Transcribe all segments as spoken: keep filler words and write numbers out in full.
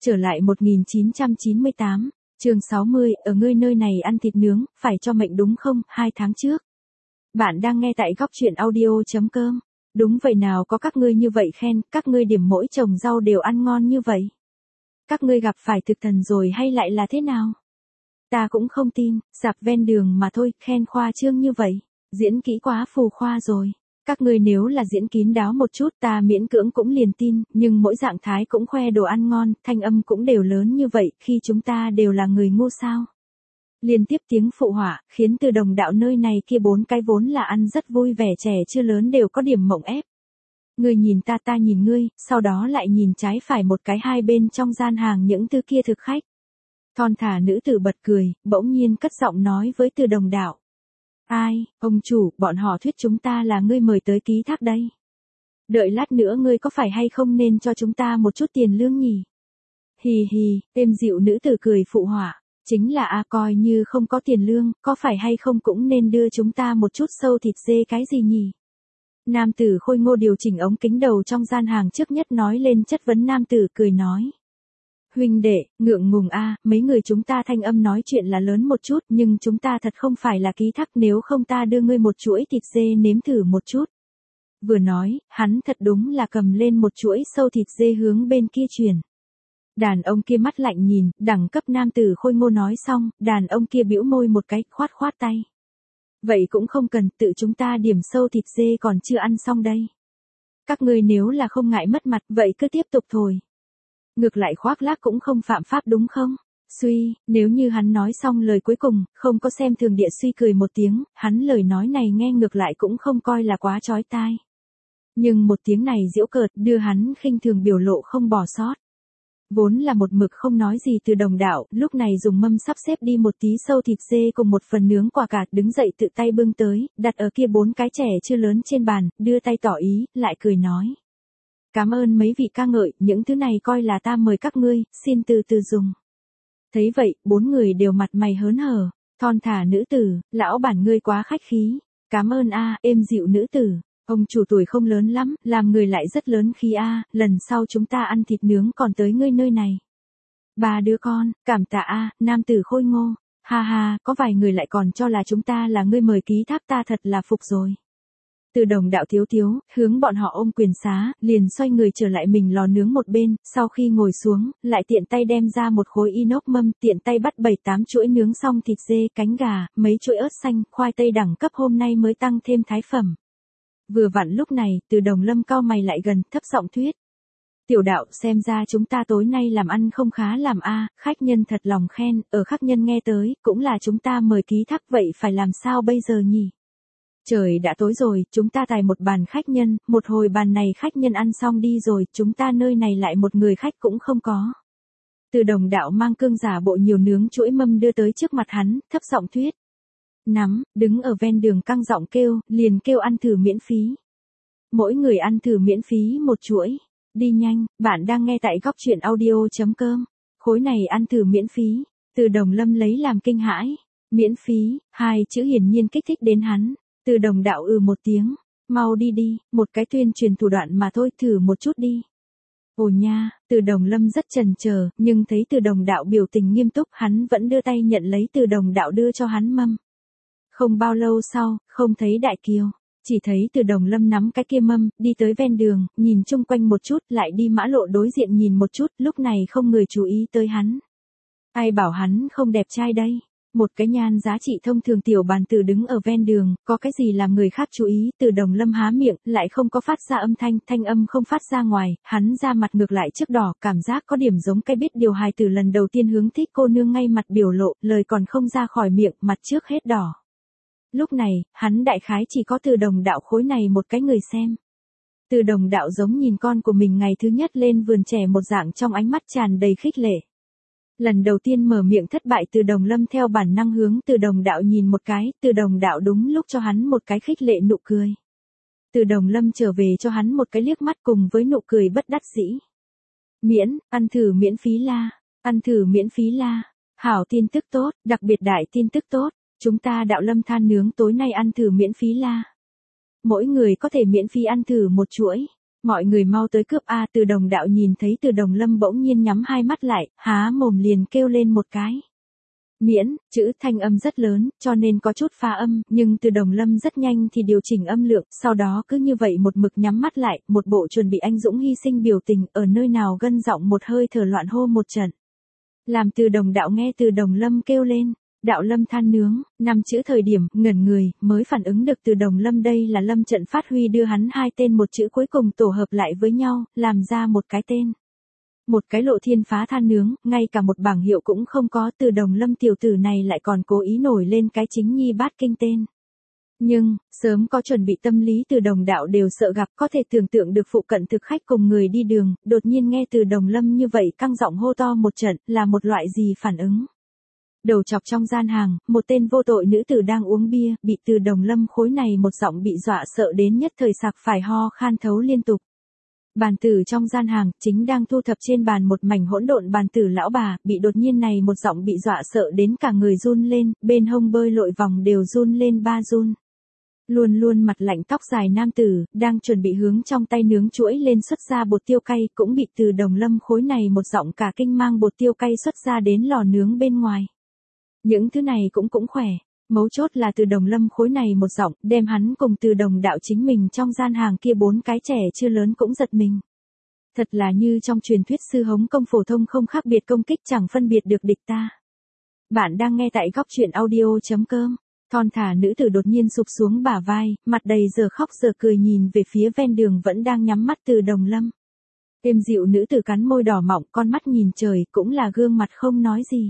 Trở lại một nghìn chín trăm chín mươi tám, chương sáu mươi, ở ngươi nơi này ăn thịt nướng, phải cho mệnh đúng không, hai tháng trước. Bạn đang nghe tại góc truyện audio.com. Đúng vậy nào, có các ngươi như vậy khen, các ngươi điểm mỗi chồng rau đều ăn ngon như vậy. Các ngươi gặp phải thực thần rồi hay lại là thế nào? Ta cũng không tin, dạp ven đường mà thôi, khen khoa trương như vậy, diễn kỹ quá phù khoa rồi. Các ngươi nếu là diễn kín đáo một chút ta miễn cưỡng cũng liền tin, nhưng mỗi dạng thái cũng khoe đồ ăn ngon, thanh âm cũng đều lớn như vậy, khi chúng ta đều là người ngu sao. Liên tiếp tiếng phụ họa, khiến Từ Đồng đạo nơi này kia bốn cái vốn là ăn rất vui vẻ trẻ chưa lớn đều có điểm mộng ép. Ngươi nhìn ta ta nhìn ngươi, sau đó lại nhìn trái phải một cái hai bên trong gian hàng những thứ kia thực khách. Thon thả nữ tử bật cười, bỗng nhiên cất giọng nói với Từ Đồng đạo. Ai, ông chủ, bọn họ thuyết chúng ta là ngươi mời tới ký thác đây. Đợi lát nữa ngươi có phải hay không nên cho chúng ta một chút tiền lương nhỉ? Hì hì, êm dịu nữ tử cười phụ họa, chính là a coi như không có tiền lương, có phải hay không cũng nên đưa chúng ta một chút sâu thịt dê cái gì nhỉ? Nam tử khôi ngô điều chỉnh ống kính đầu trong gian hàng trước nhất nói lên chất vấn nam tử cười nói. Huynh đệ, ngượng ngùng a, mấy người chúng ta thanh âm nói chuyện là lớn một chút, nhưng chúng ta thật không phải là ký thác, nếu không ta đưa ngươi một chuỗi thịt dê nếm thử một chút. Vừa nói, hắn thật đúng là cầm lên một chuỗi sâu thịt dê hướng bên kia truyền. Đàn ông kia mắt lạnh nhìn, đẳng cấp nam tử khôi ngô nói xong, đàn ông kia bĩu môi một cái, khoát khoát tay. Vậy cũng không cần, tự chúng ta điểm sâu thịt dê còn chưa ăn xong đây. Các ngươi nếu là không ngại mất mặt, vậy cứ tiếp tục thôi. Ngược lại khoác lác cũng không phạm pháp đúng không? Suy, nếu như hắn nói xong lời cuối cùng, không có xem thường địa suy cười một tiếng, hắn lời nói này nghe ngược lại cũng không coi là quá chói tai. Nhưng một tiếng này giễu cợt đưa hắn khinh thường biểu lộ không bỏ sót. Vốn là một mực không nói gì Từ Đồng đạo, lúc này dùng mâm sắp xếp đi một tí sâu thịt dê cùng một phần nướng quả cà, đứng dậy tự tay bưng tới, đặt ở kia bốn cái trẻ chưa lớn trên bàn, đưa tay tỏ ý, lại cười nói. Cảm ơn mấy vị ca ngợi, những thứ này coi là ta mời các ngươi, xin từ từ dùng. Thấy vậy, bốn người đều mặt mày hớn hở, thon thả nữ tử, lão bản ngươi quá khách khí, cảm ơn a, êm dịu nữ tử, ông chủ tuổi không lớn lắm, làm người lại rất lớn khí a, lần sau chúng ta ăn thịt nướng còn tới ngươi nơi này. Ba đứa con, cảm tạ a, nam tử khôi ngô, ha ha, có vài người lại còn cho là chúng ta là ngươi mời ký thác ta thật là phục rồi. Từ Đồng đạo thiếu thiếu, hướng bọn họ ôm quyền xá, liền xoay người trở lại mình lò nướng một bên, sau khi ngồi xuống, lại tiện tay đem ra một khối inox mâm, tiện tay bắt bảy tám chuỗi nướng xong thịt dê, cánh gà, mấy chuỗi ớt xanh, khoai tây đẳng cấp hôm nay mới tăng thêm thái phẩm. Vừa vặn lúc này, Từ Đồng Lâm cau mày lại gần, thấp giọng thuyết. Tiểu đạo, xem ra chúng ta tối nay làm ăn không khá làm a, khách nhân thật lòng khen, ở khách nhân nghe tới, cũng là chúng ta mời ký thác, vậy phải làm sao bây giờ nhỉ? Trời đã tối rồi, chúng ta tài một bàn khách nhân, một hồi bàn này khách nhân ăn xong đi rồi, chúng ta nơi này lại một người khách cũng không có. Từ Đồng đạo mang cương giả bộ nhiều nướng chuỗi mâm đưa tới trước mặt hắn, thấp giọng thuyết. Nắm, đứng ở ven đường căng giọng kêu, liền kêu ăn thử miễn phí. Mỗi người ăn thử miễn phí một chuỗi. Đi nhanh, bạn đang nghe tại góc truyện audio.com. Khối này ăn thử miễn phí. Từ Đồng Lâm lấy làm kinh hãi. Miễn phí, hai chữ hiển nhiên kích thích đến hắn. Từ Đồng đạo ừ một tiếng, mau đi đi, một cái tuyên truyền thủ đoạn mà thôi, thử một chút đi. Ồ nha, Từ Đồng Lâm rất chần chờ, nhưng thấy Từ Đồng đạo biểu tình nghiêm túc, hắn vẫn đưa tay nhận lấy Từ Đồng đạo đưa cho hắn mâm. Không bao lâu sau, không thấy Đại Kiều, chỉ thấy Từ Đồng Lâm nắm cái kia mâm, đi tới ven đường, nhìn chung quanh một chút, lại đi mã lộ đối diện nhìn một chút, lúc này không người chú ý tới hắn. Ai bảo hắn không đẹp trai đây? Một cái nhan giá trị thông thường tiểu bàn tử đứng ở ven đường, có cái gì làm người khác chú ý, Từ Đồng Lâm há miệng, lại không có phát ra âm thanh, thanh âm không phát ra ngoài, hắn ra mặt ngược lại trước đỏ, cảm giác có điểm giống cái biết điều hài tử lần đầu tiên hướng thích cô nương ngay mặt biểu lộ, lời còn không ra khỏi miệng, mặt trước hết đỏ. Lúc này, hắn đại khái chỉ có Từ Đồng đạo khối này một cái người xem. Từ Đồng đạo giống nhìn con của mình ngày thứ nhất lên vườn trẻ một dạng trong ánh mắt tràn đầy khích lệ. Lần đầu tiên mở miệng thất bại Từ Đồng Lâm theo bản năng hướng Từ Đồng đạo nhìn một cái, Từ Đồng đạo đúng lúc cho hắn một cái khích lệ nụ cười. Từ Đồng Lâm trở về cho hắn một cái liếc mắt cùng với nụ cười bất đắc dĩ. Miễn, ăn thử miễn phí la, ăn thử miễn phí la, hảo tin tức tốt, đặc biệt đại tin tức tốt, chúng ta đạo Lâm than nướng tối nay ăn thử miễn phí la. Mỗi người có thể miễn phí ăn thử một chuỗi. Mọi người mau tới cướp a. Từ Đồng Đạo nhìn thấy Từ Đồng Lâm bỗng nhiên nhắm hai mắt lại, há mồm liền kêu lên một cái. Miễn, chữ thanh âm rất lớn, cho nên có chút pha âm, nhưng Từ Đồng Lâm rất nhanh thì điều chỉnh âm lượng, sau đó cứ như vậy một mực nhắm mắt lại, một bộ chuẩn bị anh dũng hy sinh biểu tình, ở nơi nào gân giọng một hơi thở loạn hô một trận. Làm Từ Đồng Đạo nghe Từ Đồng Lâm kêu lên, Đạo Lâm than nướng, năm chữ thời điểm, ngẩn người, mới phản ứng được Từ Đồng Lâm đây là Lâm Trận phát huy đưa hắn hai tên một chữ cuối cùng tổ hợp lại với nhau, làm ra một cái tên. Một cái lộ thiên phá than nướng, ngay cả một bảng hiệu cũng không có. Từ Đồng Lâm tiểu tử này lại còn cố ý nổi lên cái chính nhi bát kinh tên. Nhưng, sớm có chuẩn bị tâm lý Từ Đồng Đạo đều sợ gặp, có thể tưởng tượng được phụ cận thực khách cùng người đi đường, đột nhiên nghe Từ Đồng Lâm như vậy căng giọng hô to một trận, là một loại gì phản ứng. Đầu chọc trong gian hàng, một tên vô tội nữ tử đang uống bia, bị Từ Đồng Lâm khối này một giọng bị dọa sợ đến nhất thời sặc phải ho khan thấu liên tục. Bàn tử trong gian hàng, chính đang thu thập trên bàn một mảnh hỗn độn bàn tử lão bà, bị đột nhiên này một giọng bị dọa sợ đến cả người run lên, bên hông bơi lội vòng đều run lên ba run. Luôn luôn mặt lạnh tóc dài nam tử, đang chuẩn bị hướng trong tay nướng chuỗi lên xuất ra bột tiêu cay, cũng bị Từ Đồng Lâm khối này một giọng cả kinh mang bột tiêu cay xuất ra đến lò nướng bên ngoài. Những thứ này cũng cũng khỏe. Mấu chốt là Từ Đồng Lâm khối này một giọng, đem hắn cùng Từ Đồng Đạo chính mình trong gian hàng kia bốn cái trẻ chưa lớn cũng giật mình. Thật là như trong truyền thuyết sư hống công phổ thông không khác biệt công kích chẳng phân biệt được địch ta. Bạn đang nghe tại góc truyện audio.com. Thon thả nữ tử đột nhiên sụp xuống bả vai, mặt đầy giờ khóc giờ cười nhìn về phía ven đường vẫn đang nhắm mắt Từ Đồng Lâm. Êm dịu nữ tử cắn môi đỏ mọng, con mắt nhìn trời, cũng là gương mặt không nói gì.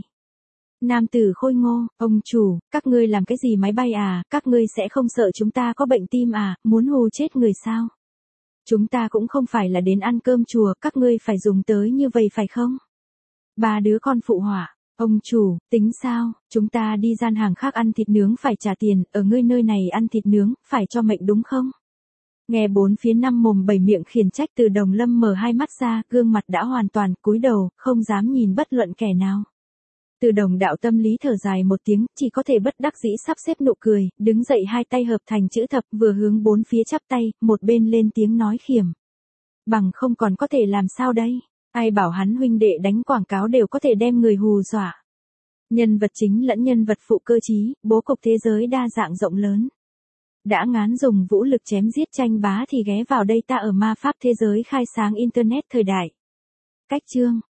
Nam tử khôi ngô, ông chủ, các ngươi làm cái gì máy bay à, các ngươi sẽ không sợ chúng ta có bệnh tim à, muốn hù chết người sao? Chúng ta cũng không phải là đến ăn cơm chùa, các ngươi phải dùng tới như vậy phải không? Ba đứa con phụ họa, ông chủ, tính sao, chúng ta đi gian hàng khác ăn thịt nướng phải trả tiền, ở ngươi nơi này ăn thịt nướng, phải cho mệnh đúng không? Nghe bốn phía năm mồm bảy miệng khiển trách Từ Đồng Lâm mở hai mắt ra, gương mặt đã hoàn toàn cúi đầu, không dám nhìn bất luận kẻ nào. Từ Đồng Đạo tâm lý thở dài một tiếng, chỉ có thể bất đắc dĩ sắp xếp nụ cười, đứng dậy hai tay hợp thành chữ thập vừa hướng bốn phía chắp tay, một bên lên tiếng nói khiểm. Bằng không còn có thể làm sao đây, ai bảo hắn huynh đệ đánh quảng cáo đều có thể đem người hù dọa. Nhân vật chính lẫn nhân vật phụ cơ trí, bố cục thế giới đa dạng rộng lớn. Đã ngán dùng vũ lực chém giết tranh bá thì ghé vào đây ta ở ma pháp thế giới khai sáng internet thời đại. Cách chương